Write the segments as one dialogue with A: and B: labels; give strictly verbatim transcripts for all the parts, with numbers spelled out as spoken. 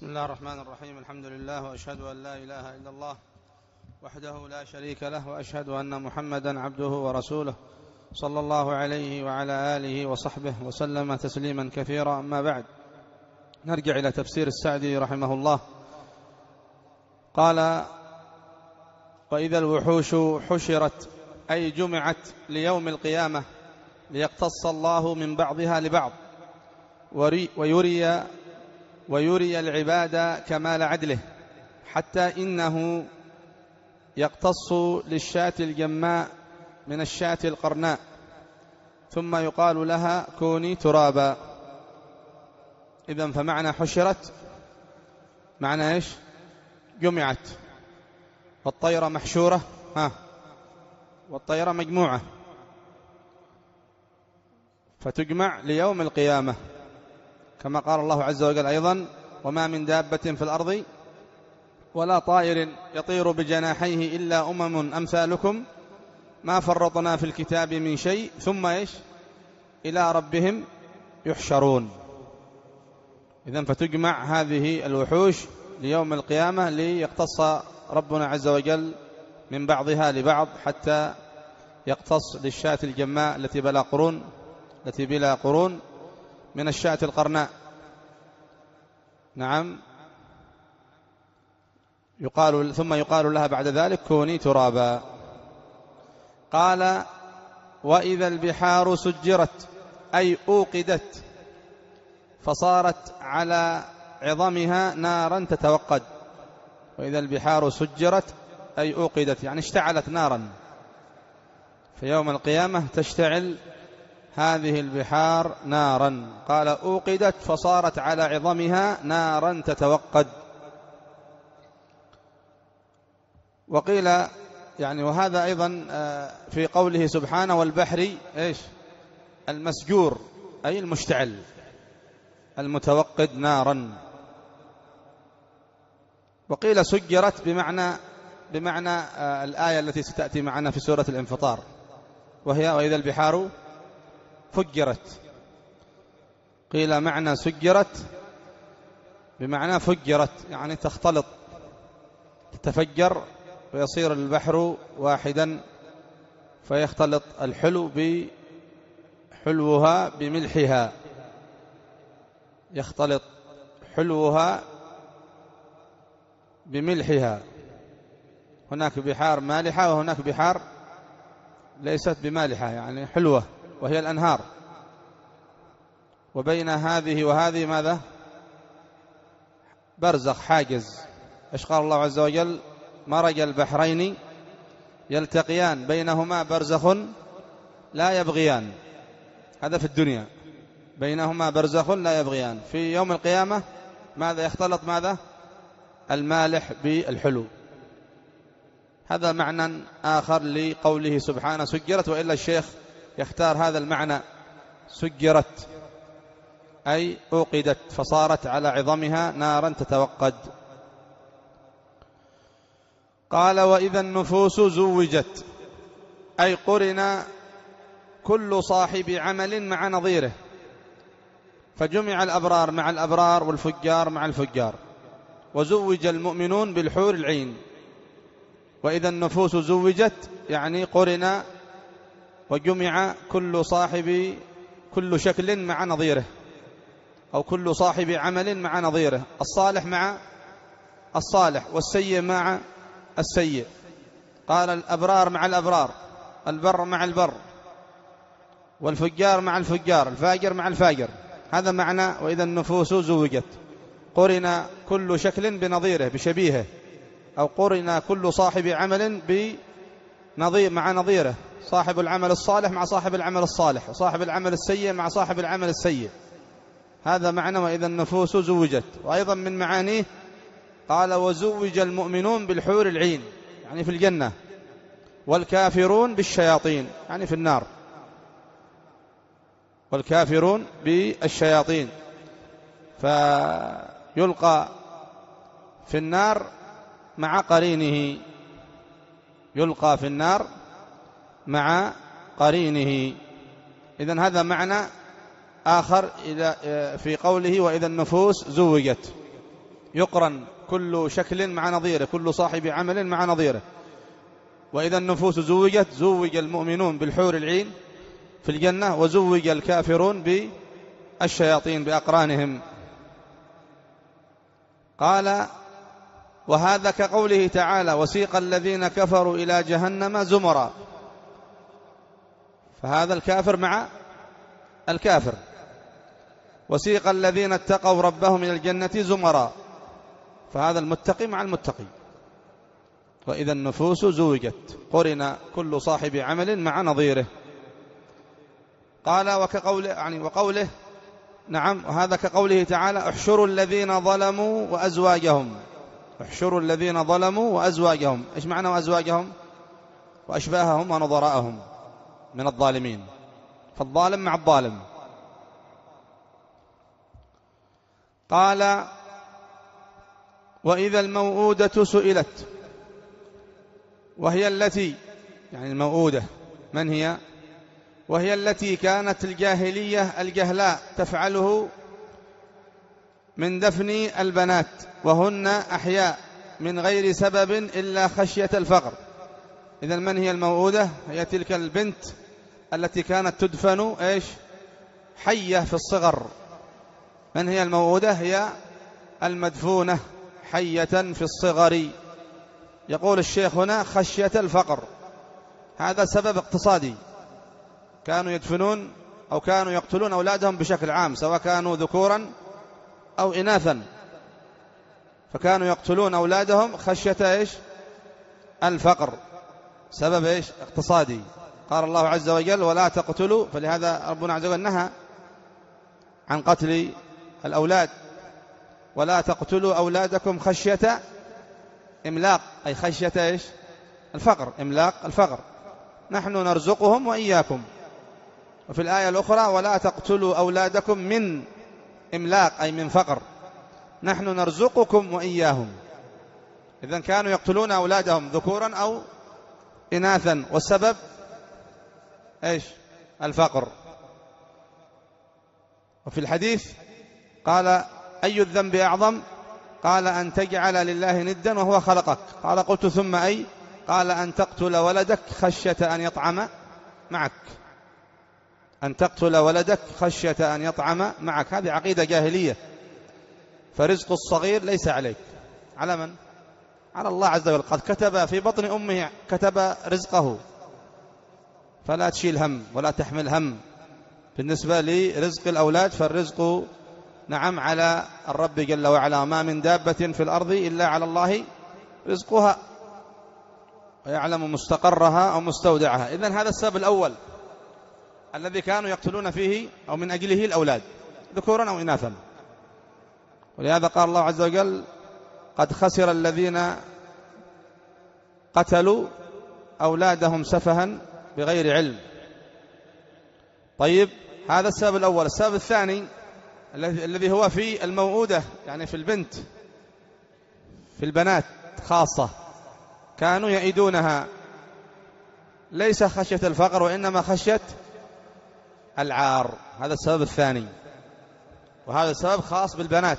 A: بسم الله الرحمن الرحيم. الحمد لله، وأشهد أن لا إله إلا الله وحده لا شريك له، وأشهد أن محمدا عبده ورسوله صلى الله عليه وعلى آله وصحبه وسلم تسليما كثيرا. أما بعد، نرجع إلى تفسير السعدي رحمه الله. قال: وإذا الوحوش حشرت، أي جمعت ليوم القيامة ليقتص الله من بعضها لبعض ويري ويري العباد كمال عدله، حتى إنه يقتص للشاة الجماء من الشاة القرناء، ثم يقال لها كوني ترابا. إذن فمعنى حشرت معنى إيش؟ جمعت. والطيرة محشورة، ها والطيرة مجموعة، فتجمع ليوم القيامة، كما قال الله عز وجل أيضا: وما من دابة في الأرض ولا طائر يطير بجناحيه إلا أمم أمثالكم ما فرطنا في الكتاب من شيء ثم إيش؟ إلى ربهم يحشرون. إذن فتجمع هذه الوحوش ليوم القيامة ليقتص ربنا عز وجل من بعضها لبعض، حتى يقتص للشاة الجماء التي بلا قرون التي بلا قرون من الشاة القرناء. نعم. يقال ثم يقال لها بعد ذلك كوني ترابا. قال: وإذا البحار سجرت، أي أوقدت، فصارت على عظمها نارا تتوقد. وإذا البحار سجرت أي أوقدت، يعني اشتعلت نارا. في يوم القيامة تشتعل هذه البحار نارا. قال: أوقدت فصارت على عظمها نارا تتوقد. وقيل يعني وهذا أيضا في قوله سبحانه: والبحر إيش؟ المسجور، أي المشتعل المتوقد نارا. وقيل سجرت بمعنى بمعنى الآية التي ستأتي معنا في سورة الانفطار، وهي: وإذا البحار فجرت. قيل معنى سجرت بمعنى فجرت، يعني تختلط، تتفجر، ويصير البحر واحدا، فيختلط الحلو بحلوها بملحها، يختلط حلوها بملحها. هناك بحار مالحة وهناك بحار ليست بمالحة، يعني حلوة، وهي الأنهار. وبين هذه وهذه ماذا؟ برزخ، حاجز. إيش قال الله عز وجل؟ مرج البحرين يلتقيان بينهما برزخ لا يبغيان. هذا في الدنيا، بينهما برزخ لا يبغيان. في يوم القيامة ماذا يختلط؟ ماذا؟ المالح بالحلو. هذا معنى آخر لقوله سبحانه سجرت، وإلا الشيخ يختار هذا المعنى: سجرت أي أوقدت، فصارت على عظمها نارا تتوقد. قال: وإذا النفوس زوجت، أي قرن كل صاحب عمل مع نظيره، فجمع الأبرار مع الأبرار والفجار مع الفجار، وزوج المؤمنون بالحور العين. وإذا النفوس زوجت يعني قرن وجمع كل صاحب كل شكل مع نظيره، أو كل صاحب عمل مع نظيره، الصالح مع الصالح والسيء مع السيء. قال: الأبرار مع الأبرار، البر مع البر، والفجار مع الفجار، الفاجر مع الفاجر. هذا معنى وإذا النفوس زوجت، قرن كل شكل بنظيره بشبيهه، أو قرن كل صاحب عمل بنظير مع نظيره، صاحب العمل الصالح مع صاحب العمل الصالح، وصاحب العمل السيء مع صاحب العمل السيء. هذا معنى وإذا النفوس زوجت. وأيضا من معانيه قال: وزوج المؤمنون بالحور العين، يعني في الجنة، والكافرون بالشياطين، يعني في النار، والكافرون بالشياطين، فيلقى في النار مع قرينه، يلقى في النار مع قرينه. إذن هذا معنى آخر في قوله: وإذا النفوس زوجت. يقرن كل شكل مع نظيره، كل صاحب عمل مع نظيره. وإذا النفوس زوجت، زوج المؤمنون بالحور العين في الجنة، وزوج الكافرون بالشياطين بأقرانهم. قال: وهذا كقوله تعالى: وسيق الذين كفروا إلى جهنم زمرا. فهذا الكافر مع الكافر. وسيق الذين اتقوا ربهم إلى الجنة زمرا، فهذا المتقي مع المتقي. وإذا النفوس زوجت، قرن كل صاحب عمل مع نظيره. قال: وكقوله يعني وقوله نعم وهذا كقوله تعالى: احشروا الذين ظلموا وأزواجهم. احشروا الذين ظلموا وأزواجهم. إيش معنى وأزواجهم؟ وأشباههم ونظراءهم من الظالمين، فالظالم مع الظالم. قال: وإذا الموءودة سئلت، وهي التي يعني الموءودة من هي؟ وهي التي كانت الجاهلية الجهلاء تفعله من دفن البنات وهن أحياء من غير سبب إلا خشية الفقر. إذن من هي الموءودة؟ هي تلك البنت التي كانت تدفن إيش؟ حية في الصغر. من هي الموءودة؟ هي المدفونة حية في الصغر. يقول الشيخ هنا: خشية الفقر. هذا سبب اقتصادي، كانوا يدفنون أو كانوا يقتلون أولادهم بشكل عام، سواء كانوا ذكورا أو إناثا، فكانوا يقتلون أولادهم خشية إيش؟ الفقر. سبب إيش؟ اقتصادي. قال الله عز وجل: ولا تقتلوا، فلهذا ربنا عز وجل نهى عن قتل الأولاد: ولا تقتلوا أولادكم خشية إملاق، أي خشية إيش؟ الفقر، إملاق الفقر. نحن نرزقهم وإياكم. وفي الآية الأخرى: ولا تقتلوا أولادكم من إملاق، أي من فقر. نحن نرزقكم وإياهم. إذن كانوا يقتلون أولادهم ذكورا أو إناثا، والسبب إيش؟ الفقر. وفي الحديث قال: أي الذنب أعظم؟ قال: أن تجعل لله ندا وهو خلقك. قال: قلت ثم أي؟ قال: أن تقتل ولدك خشية أن يطعم معك. أن تقتل ولدك خشية أن يطعم معك. هذه عقيدة جاهلية. فرزق الصغير ليس عليك، على من؟ على الله عز وجل. قد كتب في بطن أمه، كتب رزقه، فلا تشيل هم ولا تحمل هم. بالنسبة لرزق الأولاد فالرزق نعم على الرب جل وعلا. ما من دابة في الأرض إلا على الله رزقها ويعلم مستقرها أو مستودعها. إذن هذا السبب الأول الذي كانوا يقتلون فيه أو من أجله الأولاد ذكورا أو إناثا. ولهذا قال الله عز وجل: قد خسر الذين قتلوا أولادهم سفها بغير علم. طيب، هذا السبب الأول. السبب الثاني الذي هو في الموءودة، يعني في البنت، في البنات خاصة، كانوا يئدونها ليس خشية الفقر وإنما خشية العار. هذا السبب الثاني، وهذا السبب خاص بالبنات.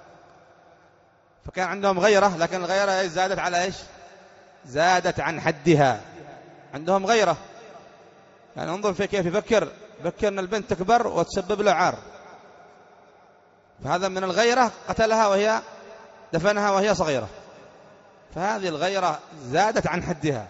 A: فكان عندهم غيرة، لكن الغيرة زادت على إيش؟ زادت عن حدها. عندهم غيرة، يعني انظر في كيف يفكر فكر أن البنت تكبر وتسبب له عار، فهذا من الغيرة. قتلها وهي دفنها وهي صغيرة، فهذه الغيرة زادت عن حدها،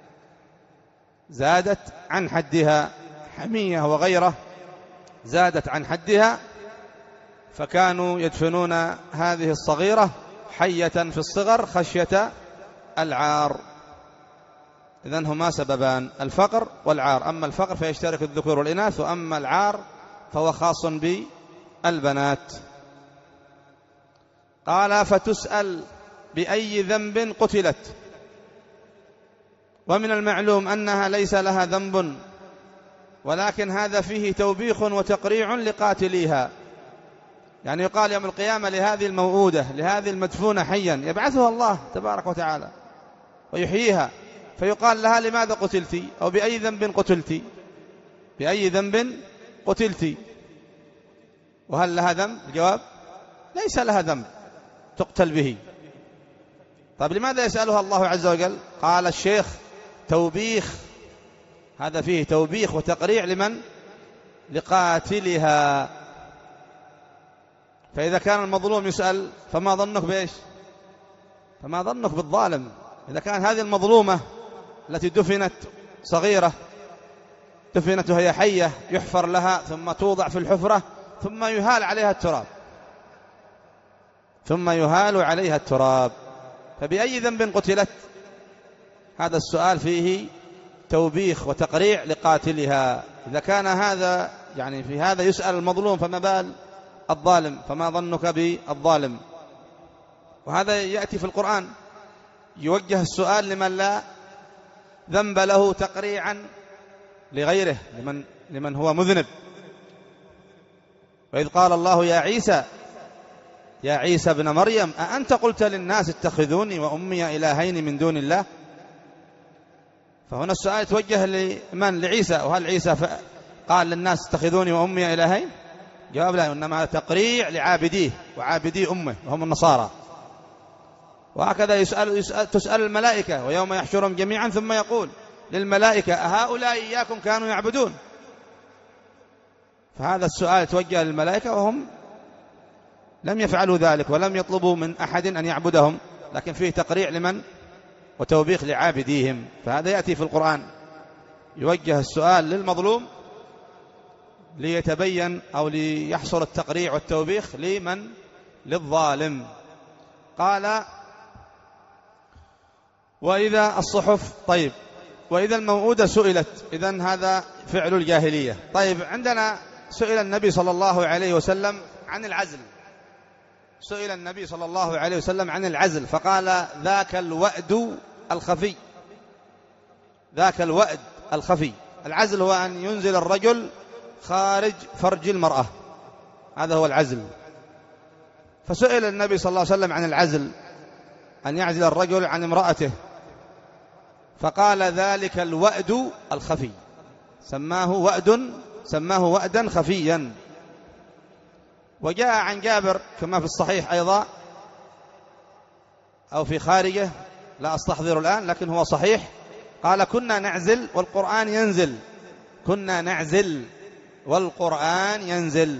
A: زادت عن حدها. حمية وغيرة زادت عن حدها، فكانوا يدفنون هذه الصغيرة حية في الصغر خشية العار. إذن هما سببان: الفقر والعار. أما الفقر فيشترك الذكور والإناث، وأما العار فهو خاص بالبنات. قال: فتسأل بأي ذنب قتلت. ومن المعلوم أنها ليس لها ذنب، ولكن هذا فيه توبيخ وتقريع لقاتليها. يعني يقال يوم القيامة لهذه الموءودة، لهذه المدفونة حيا، يبعثها الله تبارك وتعالى ويحييها، فيقال لها: لماذا قتلتي؟ أو بأي ذنب قتلتي؟ بأي ذنب قتلتي؟ وهل لها ذنب؟ الجواب: ليس لها ذنب. تقتل به. طيب لماذا يسألها الله عز وجل؟ قال الشيخ توبيخ، هذا فيه توبيخ وتقريع لمن؟ لقاتلها. فإذا كان المظلوم يسأل فما ظنك بإيش؟ فما ظنك بالظالم؟ إذا كان هذه المظلومة التي دفنت صغيرة، دفنت وهي حية، يحفر لها ثم توضع في الحفرة ثم يهال عليها التراب، ثم يهال عليها التراب، فبأي ذنب قتلت؟ هذا السؤال فيه توبيخ وتقريع لقاتلها. إذا كان هذا يعني في هذا يسأل المظلوم فما بال الظالم؟ فما ظنك بالظالم؟ وهذا يأتي في القرآن، يوجه السؤال لمن لا ذنب له تقريعا لغيره، لمن, لمن هو مذنب. وإذ قال الله يا عيسى يا عيسى ابن مريم أأنت قلت للناس اتخذوني وأمي إلهين من دون الله؟ فهنا السؤال يتوجه لمن؟ لعيسى. وهل عيسى قال للناس اتخذوني وأمي إلهين؟ جواب لا، إنما هذا تقريع لعابديه وعابدي أمه وهم النصارى. وهكذا يسأل, يسأل تسأل الملائكة ويوم يحشرهم جميعا ثم يقول للملائكة أهؤلاء إياكم كانوا يعبدون؟ فهذا السؤال يتوجه للملائكة وهم لم يفعلوا ذلك ولم يطلبوا من أحد أن يعبدهم، لكن فيه تقريع لمن؟ وتوبيخ لعابديهم. فهذا يأتي في القرآن، يوجه السؤال للمظلوم ليتبين أو ليحصل التقريع والتوبيخ لمن؟ للظالم. قال وإذا الصحف، طيب وإذا الموءودة سئلت، إذن هذا فعل الجاهلية. طيب عندنا سئل النبي صلى الله عليه وسلم عن العزل، سئل النبي صلى الله عليه وسلم عن العزل فقال ذاك الوأد الخفي، ذاك الوأد الخفي. العزل هو أن ينزل الرجل خارج فرج المرأة، هذا هو العزل. فسئل النبي صلى الله عليه وسلم عن العزل، أن يعزل الرجل عن امرأته، فقال ذلك الوأد الخفي، سماه وأد، سماه وأدا خفيا. وجاء عن جابر كما في الصحيح أيضا أو في خارجه، لا أستحضر الآن لكن هو صحيح، قال كنا نعزل والقرآن ينزل، كنا نعزل والقرآن ينزل.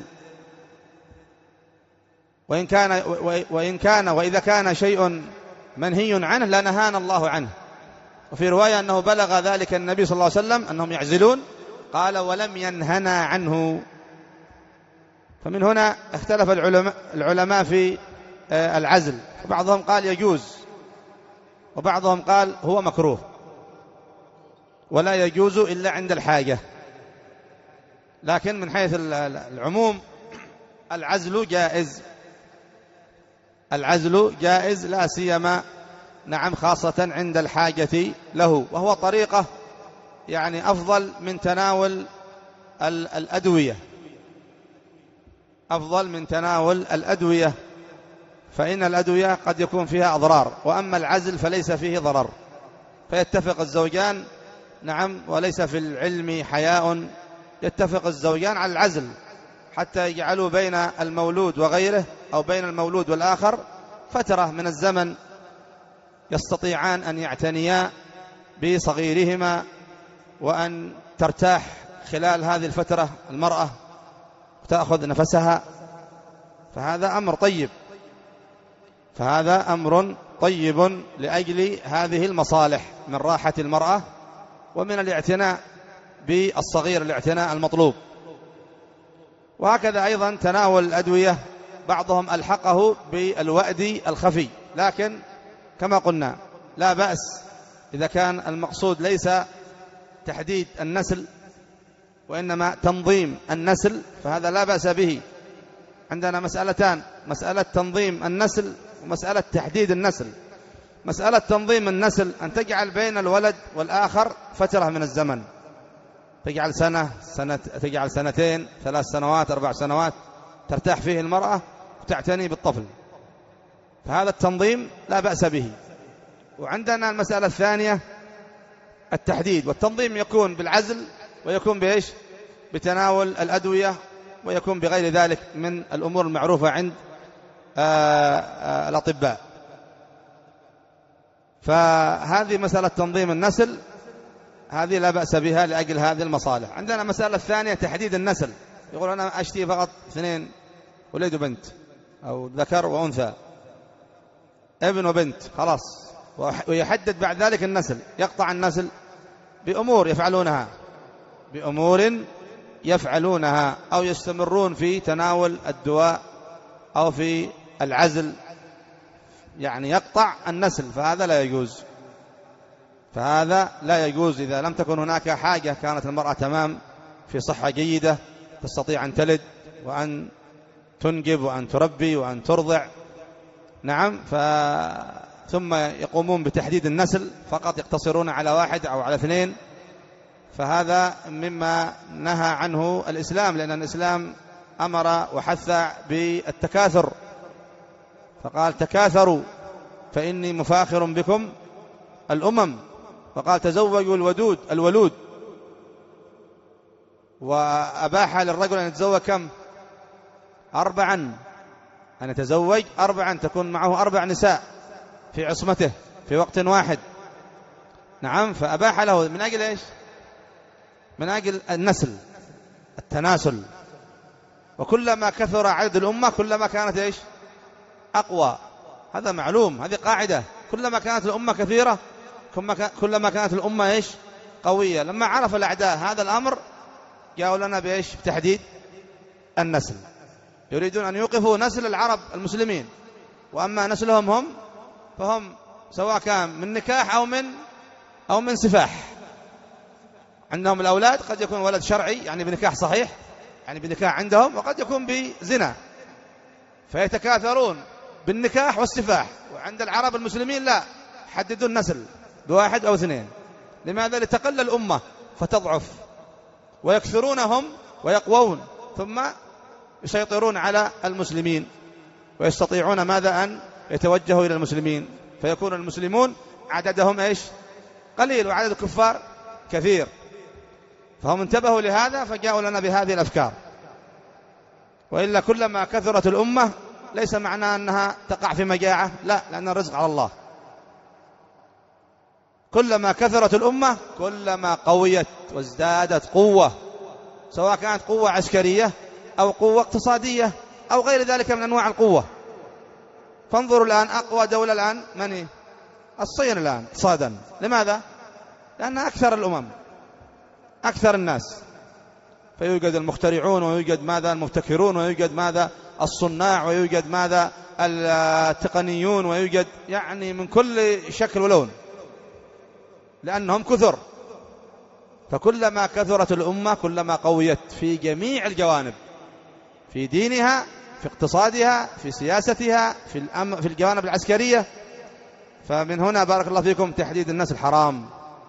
A: وإن كان, وإن كان وإذا كان شيء منهي عنه لنهانا الله عنه. وفي رواية أنه بلغ ذلك النبي صلى الله عليه وسلم أنهم يعزلون، قال ولم ينهنا عنه. فمن هنا اختلف العلماء, العلماء في العزل، وبعضهم قال يجوز وبعضهم قال هو مكروه ولا يجوز إلا عند الحاجة. لكن من حيث العموم العزل جائز، العزل جائز لا سيما نعم خاصة عند الحاجة له، وهو طريقة يعني أفضل من تناول الأدوية، أفضل من تناول الأدوية، فإن الأدوية قد يكون فيها أضرار، وأما العزل فليس فيه ضرر. فيتفق الزوجان نعم، وليس في العلم حياء، يتفق الزوجان على العزل حتى يجعلوا بين المولود وغيره أو بين المولود والآخر فترة من الزمن يستطيعان أن يعتنيا بصغيرهما، وأن ترتاح خلال هذه الفترة المرأة وتأخذ نفسها. فهذا أمر طيب، فهذا أمر طيب لأجل هذه المصالح من راحة المرأة ومن الاعتناء بالصغير، الاعتناء المطلوب. وهكذا أيضا تناول الأدوية بعضهم ألحقه بالوأد الخفي، لكن كما قلنا لا بأس إذا كان المقصود ليس تحديد النسل وإنما تنظيم النسل، فهذا لا بأس به. عندنا مسألتان، مسألة تنظيم النسل ومسألة تحديد النسل. مسألة تنظيم النسل أن تجعل بين الولد والآخر فترة من الزمن، تجعل سنة, سنة تجعل سنتين، ثلاث سنوات، أربع سنوات ترتاح فيه المرأة وتعتني بالطفل، فهذا التنظيم لا بأس به. وعندنا المسألة الثانية التحديد، والتنظيم يكون بالعزل ويكون بإيش؟ بتناول الأدوية، ويكون بغير ذلك من الأمور المعروفة عند الأطباء. فهذه مسألة تنظيم النسل، هذه لا بأس بها لأجل هذه المصالح. عندنا مسألة ثانية تحديد النسل. يقول أنا أشتي فقط اثنين، ولد وبنت، أو ذكر وأنثى، ابن وبنت، خلاص، ويحدد بعد ذلك النسل. يقطع النسل بأمور يفعلونها بأمور يفعلونها أو يستمرون في تناول الدواء أو في العزل، يعني يقطع النسل. فهذا لا يجوز، فهذا لا يجوز إذا لم تكن هناك حاجة. كانت المرأة تمام في صحة جيدة، تستطيع أن تلد وأن تنجب وأن تربي وأن ترضع، نعم، ف... ثم يقومون بتحديد النسل فقط، يقتصرون على واحد أو على اثنين. فهذا مما نهى عنه الإسلام، لأن الإسلام أمر وحث بالتكاثر، فقال تكاثروا فإني مفاخر بكم الأمم، وقال تزوجوا الودود الولود. وأباح للرجل أن يتزوج كم؟ أربعا، أن يتزوج أربعا، تكون معه أربع نساء في عصمته في وقت واحد، نعم. فأباح له من أجل إيش؟ من أجل النسل، التناسل. وكلما كثر عدد الأمة كلما كانت إيش؟ أقوى. هذا معلوم، هذه قاعدة. كلما كانت الأمة كثيرة كلما كانت الأمة إيش؟ قوية. لما عرف الأعداء هذا الأمر جاءوا لنا بإيش؟ بتحديد النسل. يريدون أن يوقفوا نسل العرب المسلمين، وأما نسلهم هم فهم سواء كان من نكاح أو من أو من سفاح. عندهم الأولاد قد يكون ولد شرعي يعني بنكاح صحيح، يعني بنكاح عندهم، وقد يكون بزنا، فيتكاثرون بالنكاح والسفاح. وعند العرب المسلمين لا، حددوا النسل بواحد أو اثنين. لماذا؟ لتقل الأمة فتضعف، ويكثرونهم ويقوون، ثم يسيطرون على المسلمين ويستطيعون ماذا؟ أن يتوجهوا إلى المسلمين، فيكون المسلمون عددهم إيش؟ قليل، وعدد الكفار كثير. فهم انتبهوا لهذا فجاءوا لنا بهذه الأفكار. وإلا كلما كثرت الأمة ليس معناه أنها تقع في مجاعة، لا، لأن الرزق على الله. كلما كثرت الأمة كلما قويت وازدادت قوة، سواء كانت قوة عسكرية أو قوة اقتصادية أو غير ذلك من أنواع القوة. فانظروا الآن أقوى دولة الآن من هي؟ الصين الآن اقتصادا. لماذا؟ لأنها أكثر الأمم، أكثر الناس، فيوجد المخترعون، ويوجد ماذا؟ المبتكرون، ويوجد ماذا؟ الصناع، ويوجد ماذا؟ التقنيون، ويوجد يعني من كل شكل ولون، لأنهم كثر. فكلما كثرت الأمة كلما قويت في جميع الجوانب، في دينها، في اقتصادها، في سياستها، في الأم... في الجوانب العسكرية. فمن هنا بارك الله فيكم تحديد النسل حرام،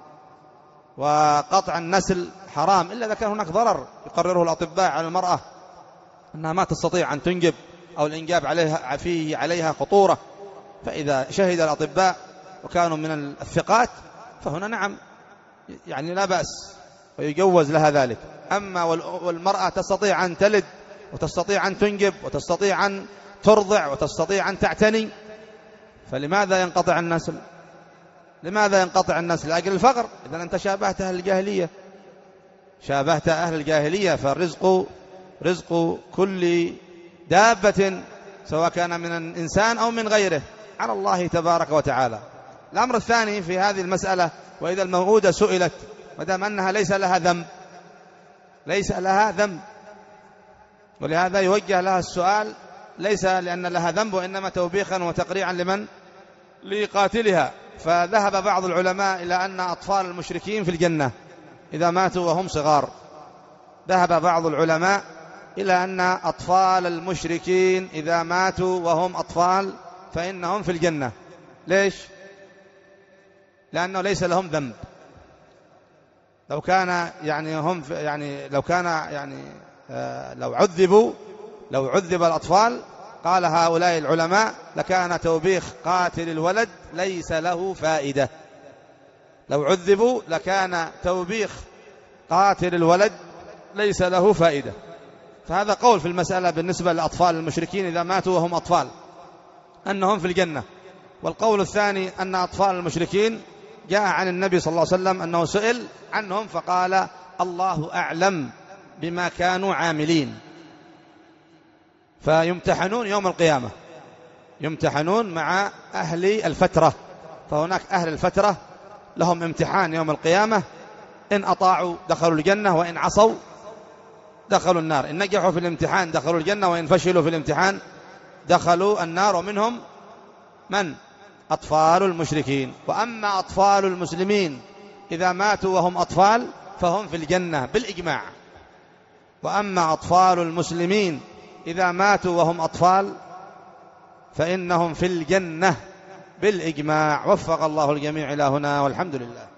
A: وقطع النسل حرام، إلا إذا كان هناك ضرر يقرره الأطباء على المرأة أنها ما تستطيع أن تنجب، أو الإنجاب عليها فيه عليها خطورة. فإذا شهد الأطباء وكانوا من الثقات فهنا نعم، يعني لا بأس ويجوز لها ذلك. أما والمرأة تستطيع أن تلد وتستطيع أن تنجب وتستطيع أن ترضع وتستطيع أن تعتني، فلماذا ينقطع النسل؟ لماذا ينقطع النسل؟ لأجل الفقر. إذن أنت شابهت أهل الجاهلية، شابهت أهل الجاهلية. فالرزق رزق كل دابة سواء كان من الإنسان أو من غيره على الله تبارك وتعالى. الأمر الثاني في هذه المسألة، وإذا الموءودة سئلت مدام أنها ليس لها ذنب، ليس لها ذنب، ولهذا يوجه لها السؤال ليس لأن لها ذنب، وإنما توبيخا وتقريعا لمن؟ لقاتلها. فذهب بعض العلماء إلى أن أطفال المشركين في الجنة إذا ماتوا وهم صغار. ذهب بعض العلماء إلى أن أطفال المشركين إذا ماتوا وهم أطفال فإنهم في الجنة. ليش؟ لأنه ليس لهم ذنب. لو كان يعني هم يعني لو كان يعني آه لو عذبوا لو عذب الأطفال، قال هؤلاء العلماء، لكان توبيخ قاتل الولد ليس له فائدة. لو عذبوا لكان توبيخ قاتل الولد ليس له فائدة. فهذا قول في المسألة بالنسبة للأطفال المشركين إذا ماتوا وهم أطفال. أنهم في الجنة. والقول الثاني أن أطفال المشركين جاء عن النبي صلى الله عليه وسلم أنه سئل عنهم فقال الله أعلم بما كانوا عاملين. فيمتحنون يوم القيامة، يمتحنون مع أهل الفترة، فهناك أهل الفترة لهم امتحان يوم القيامة، إن أطاعوا دخلوا الجنة، وإن عصوا دخلوا النار. إن نجحوا في الامتحان دخلوا الجنة، وإن فشلوا في الامتحان دخلوا النار. ومنهم من؟ أطفال المشركين. وأما أطفال المسلمين إذا ماتوا وهم أطفال فهم في الجنة بالإجماع. وأما أطفال المسلمين إذا ماتوا وهم أطفال فإنهم في الجنة بالإجماع. وفق الله الجميع إلى هنا، والحمد لله.